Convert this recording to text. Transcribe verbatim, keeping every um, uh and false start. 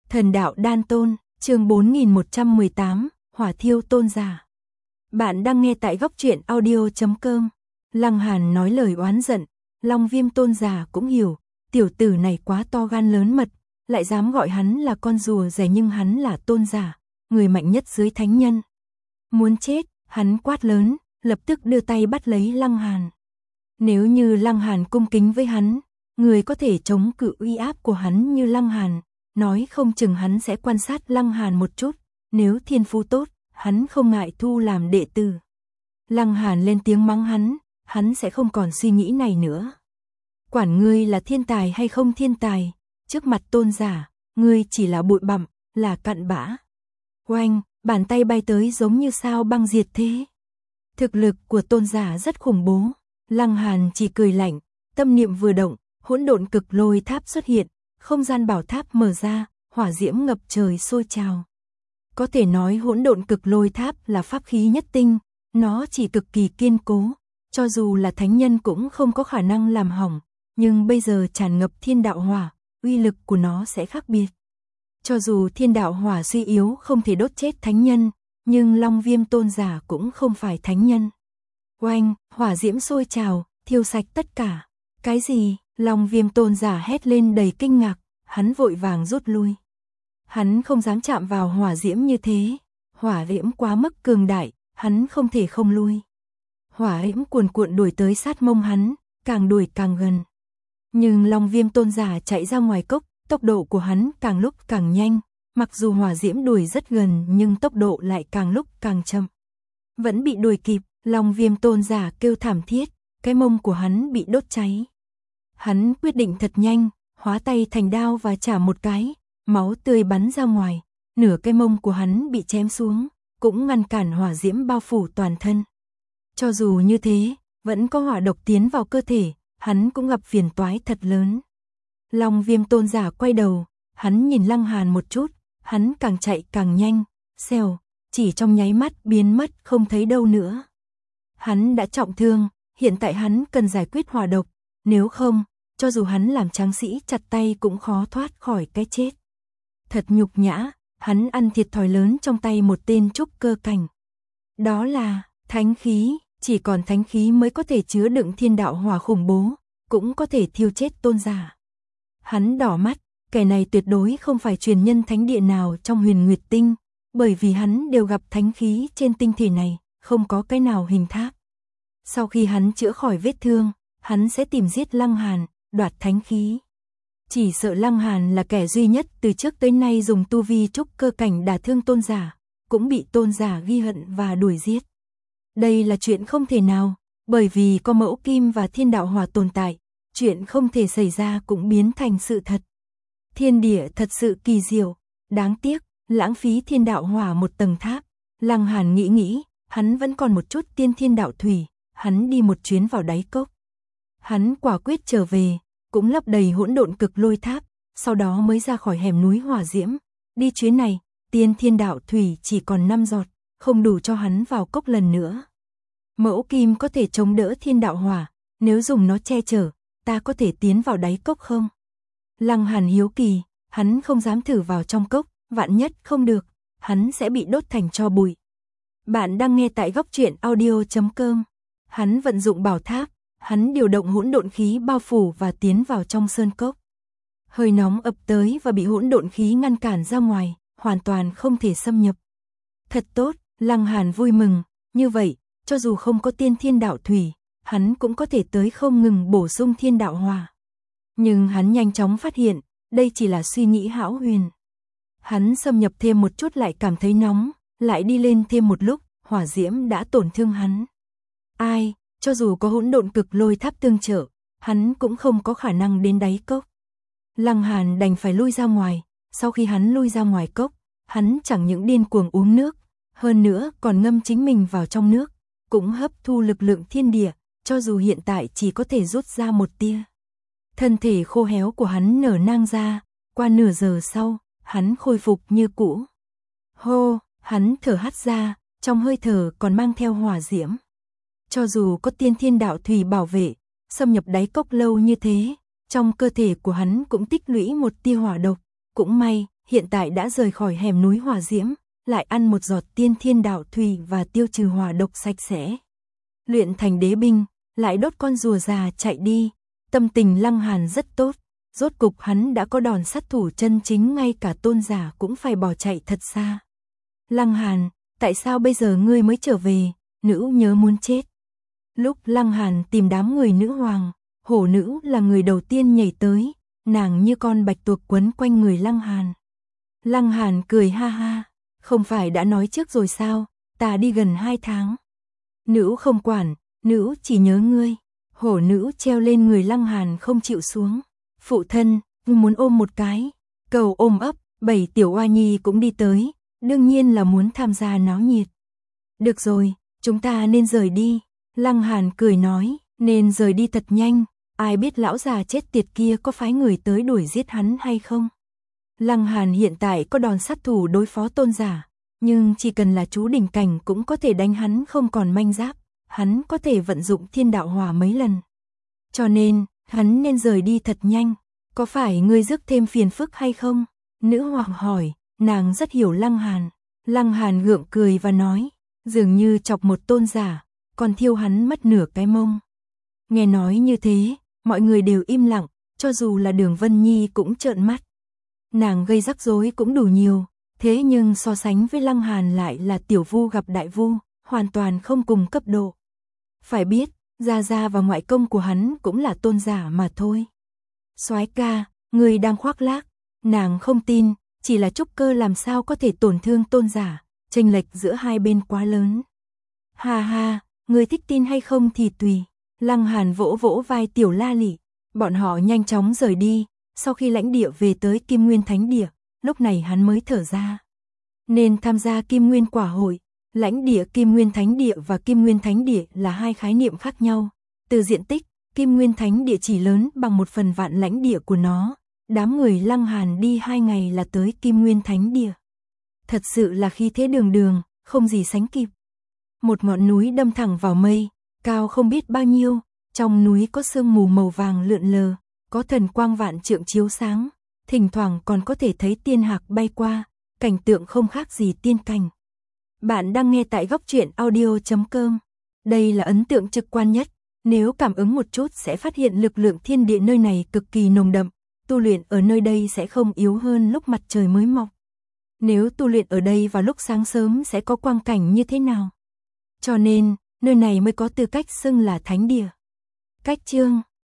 Thần đạo đan tôn, chương bốn nghìn một trăm mười tám, hỏa thiêu tôn giả. Bạn đang nghe tại góc truyện audio chấm com. Lăng Hàn nói lời oán giận, Long Viêm tôn giả cũng hiểu, tiểu tử này quá to gan lớn mật, lại dám gọi hắn là con rùa rẻ, nhưng hắn là tôn giả, người mạnh nhất dưới thánh nhân. Muốn chết, hắn quát lớn, lập tức đưa tay bắt lấy Lăng Hàn. Nếu như Lăng Hàn cung kính với hắn, người có thể chống cự uy áp của hắn như Lăng Hàn, nói không chừng hắn sẽ quan sát Lăng Hàn một chút, nếu thiên phú tốt, hắn không ngại thu làm đệ tử. Lăng Hàn lên tiếng mắng hắn, hắn sẽ không còn suy nghĩ này nữa. Quản ngươi là thiên tài hay không thiên tài, trước mặt tôn giả, ngươi chỉ là bụi bặm, là cặn bã. Oanh, bàn tay bay tới giống như sao băng diệt thế. Thực lực của tôn giả rất khủng bố. Lăng Hàn chỉ cười lạnh, tâm niệm vừa động, hỗn độn cực lôi tháp xuất hiện, không gian bảo tháp mở ra, hỏa diễm ngập trời sôi trào. Có thể nói hỗn độn cực lôi tháp là pháp khí nhất tinh, nó chỉ cực kỳ kiên cố, cho dù là thánh nhân cũng không có khả năng làm hỏng, nhưng bây giờ tràn ngập thiên đạo hỏa, uy lực của nó sẽ khác biệt. Cho dù thiên đạo hỏa suy yếu không thể đốt chết thánh nhân, nhưng Long Viêm tôn giả cũng không phải thánh nhân. Oanh, hỏa diễm sôi trào, thiêu sạch tất cả. Cái gì? Long Viêm tôn giả hét lên đầy kinh ngạc, hắn vội vàng rút lui. Hắn không dám chạm vào hỏa diễm như thế, hỏa diễm quá mức cường đại, hắn không thể không lui. Hỏa diễm cuồn cuộn đuổi tới sát mông hắn, càng đuổi càng gần. Nhưng Long Viêm tôn giả chạy ra ngoài cốc, tốc độ của hắn càng lúc càng nhanh, mặc dù hỏa diễm đuổi rất gần nhưng tốc độ lại càng lúc càng chậm. Vẫn bị đuổi kịp, Long Viêm tôn giả kêu thảm thiết, cái mông của hắn bị đốt cháy. Hắn quyết định thật nhanh, hóa tay thành đao và chả một cái, máu tươi bắn ra ngoài, nửa cái mông của hắn bị chém xuống, cũng ngăn cản hỏa diễm bao phủ toàn thân. Cho dù như thế, vẫn có hỏa độc tiến vào cơ thể, hắn cũng gặp phiền toái thật lớn. Long Viêm tôn giả quay đầu, hắn nhìn Lăng Hàn một chút, hắn càng chạy càng nhanh, xèo, chỉ trong nháy mắt biến mất không thấy đâu nữa. Hắn đã trọng thương, hiện tại hắn cần giải quyết hỏa độc, nếu không, cho dù hắn làm tráng sĩ chặt tay cũng khó thoát khỏi cái chết. Thật nhục nhã, hắn ăn thiệt thòi lớn trong tay một tên trúc cơ cảnh. Đó là thánh khí, chỉ còn thánh khí mới có thể chứa đựng thiên đạo hỏa khủng bố, cũng có thể thiêu chết tôn giả. Hắn đỏ mắt, kẻ này tuyệt đối không phải truyền nhân thánh địa nào trong Huyền Nguyệt Tinh, bởi vì hắn đều gặp thánh khí trên tinh thể này, không có cái nào hình tháp. Sau khi hắn chữa khỏi vết thương, hắn sẽ tìm giết Lăng Hàn, đoạt thánh khí. Chỉ sợ Lăng Hàn là kẻ duy nhất từ trước tới nay dùng tu vi trúc cơ cảnh đả thương tôn giả, cũng bị tôn giả ghi hận và đuổi giết. Đây là chuyện không thể nào, bởi vì có mẫu kim và thiên đạo hỏa tồn tại, chuyện không thể xảy ra cũng biến thành sự thật. Thiên địa thật sự kỳ diệu, đáng tiếc, lãng phí thiên đạo hỏa một tầng tháp. Lăng Hàn nghĩ nghĩ, hắn vẫn còn một chút tiên thiên đạo thủy, hắn đi một chuyến vào đáy cốc. Hắn quả quyết trở về, cũng lấp đầy hỗn độn cực lôi tháp, sau đó mới ra khỏi hẻm núi hỏa diễm. Đi chuyến này, tiên thiên đạo thủy chỉ còn năm giọt, không đủ cho hắn vào cốc lần nữa. Mẫu kim có thể chống đỡ thiên đạo hỏa, nếu dùng nó che chở, ta có thể tiến vào đáy cốc không? Lăng Hàn hiếu kỳ, hắn không dám thử vào trong cốc, vạn nhất không được, hắn sẽ bị đốt thành tro bụi. Bạn đang nghe tại góc truyện audio chấm com. Hắn vận dụng bảo tháp, hắn điều động hỗn độn khí bao phủ và tiến vào trong sơn cốc. Hơi nóng ập tới và bị hỗn độn khí ngăn cản ra ngoài, hoàn toàn không thể xâm nhập. Thật tốt, Lăng Hàn vui mừng, như vậy, cho dù không có tiên thiên đạo thủy, hắn cũng có thể tới không ngừng bổ sung thiên đạo hỏa. Nhưng hắn nhanh chóng phát hiện, đây chỉ là suy nghĩ hão huyền. Hắn xâm nhập thêm một chút lại cảm thấy nóng, lại đi lên thêm một lúc, hỏa diễm đã tổn thương hắn. Ai, cho dù có hỗn độn cực lôi tháp tương trợ, hắn cũng không có khả năng đến đáy cốc. Lăng Hàn đành phải lui ra ngoài, sau khi hắn lui ra ngoài cốc, hắn chẳng những điên cuồng uống nước, hơn nữa còn ngâm chính mình vào trong nước, cũng hấp thu lực lượng thiên địa, cho dù hiện tại chỉ có thể rút ra một tia. Thân thể khô héo của hắn nở nang ra, qua nửa giờ sau, hắn khôi phục như cũ. Hô, hắn thở hắt ra, trong hơi thở còn mang theo hỏa diễm. Cho dù có tiên thiên đạo thủy bảo vệ, xâm nhập đáy cốc lâu như thế, trong cơ thể của hắn cũng tích lũy một tia hỏa độc, cũng may, hiện tại đã rời khỏi hẻm núi hỏa diễm, lại ăn một giọt tiên thiên đạo thủy và tiêu trừ hỏa độc sạch sẽ. Luyện thành đế binh, lại đốt con rùa già chạy đi, tâm tình Lăng Hàn rất tốt, rốt cục hắn đã có đòn sát thủ chân chính, ngay cả tôn giả cũng phải bỏ chạy thật xa. Lăng Hàn, tại sao bây giờ ngươi mới trở về, nữ nhớ muốn chết. Lúc Lăng Hàn tìm đám người nữ hoàng, hổ nữ là người đầu tiên nhảy tới, nàng như con bạch tuộc quấn quanh người Lăng Hàn. Lăng Hàn cười ha ha, không phải đã nói trước rồi sao, ta đi gần hai tháng. Nữ không quản, nữ chỉ nhớ ngươi. Hổ nữ treo lên người Lăng Hàn không chịu xuống. Phụ thân, muốn ôm một cái. Cầu ôm ấp, bảy tiểu oa nhi cũng đi tới, đương nhiên là muốn tham gia náo nhiệt. Được rồi, chúng ta nên rời đi. Lăng Hàn cười nói, nên rời đi thật nhanh, ai biết lão già chết tiệt kia có phái người tới đuổi giết hắn hay không. Lăng Hàn hiện tại có đòn sát thủ đối phó tôn giả, nhưng chỉ cần là chú đỉnh cảnh cũng có thể đánh hắn không còn manh giáp, hắn có thể vận dụng thiên đạo hỏa mấy lần. Cho nên, hắn nên rời đi thật nhanh, có phải ngươi rước thêm phiền phức hay không? Nữ hoàng hỏi, nàng rất hiểu Lăng Hàn. Lăng Hàn gượng cười và nói, dường như chọc một tôn giả, còn thiêu hắn mất nửa cái mông. Nghe nói như thế, mọi người đều im lặng, cho dù là Đường Vân Nhi cũng trợn mắt. Nàng gây rắc rối cũng đủ nhiều, thế nhưng so sánh với Lăng Hàn lại là tiểu vu gặp đại vu, hoàn toàn không cùng cấp độ. Phải biết, gia gia và ngoại công của hắn cũng là tôn giả mà thôi. Soái ca, người đang khoác lác. Nàng không tin, chỉ là trúc cơ làm sao có thể tổn thương tôn giả, chênh lệch giữa hai bên quá lớn. Ha ha, người thích tin hay không thì tùy. Lăng Hàn vỗ vỗ vai tiểu La Lị, bọn họ nhanh chóng rời đi. Sau khi lãnh địa về tới Kim Nguyên Thánh Địa, lúc này hắn mới thở ra. Nên tham gia Kim Nguyên Quả Hội. Lãnh địa Kim Nguyên Thánh Địa và Kim Nguyên Thánh Địa là hai khái niệm khác nhau. Từ diện tích, Kim Nguyên Thánh Địa chỉ lớn bằng một phần vạn lãnh địa của nó. Đám người Lăng Hàn đi hai ngày là tới Kim Nguyên Thánh Địa. Thật sự là khí thế đường đường, không gì sánh kịp. Một ngọn núi đâm thẳng vào mây, cao không biết bao nhiêu, trong núi có sương mù màu vàng lượn lờ, có thần quang vạn trượng chiếu sáng, thỉnh thoảng còn có thể thấy tiên hạc bay qua, cảnh tượng không khác gì tiên cảnh. Bạn đang nghe tại góc truyện audio chấm com. Đây là ấn tượng trực quan nhất, nếu cảm ứng một chút sẽ phát hiện lực lượng thiên địa nơi này cực kỳ nồng đậm, tu luyện ở nơi đây sẽ không yếu hơn lúc mặt trời mới mọc. Nếu tu luyện ở đây vào lúc sáng sớm sẽ có quang cảnh như thế nào? Cho nên, nơi này mới có tư cách xưng là thánh địa. Cách chương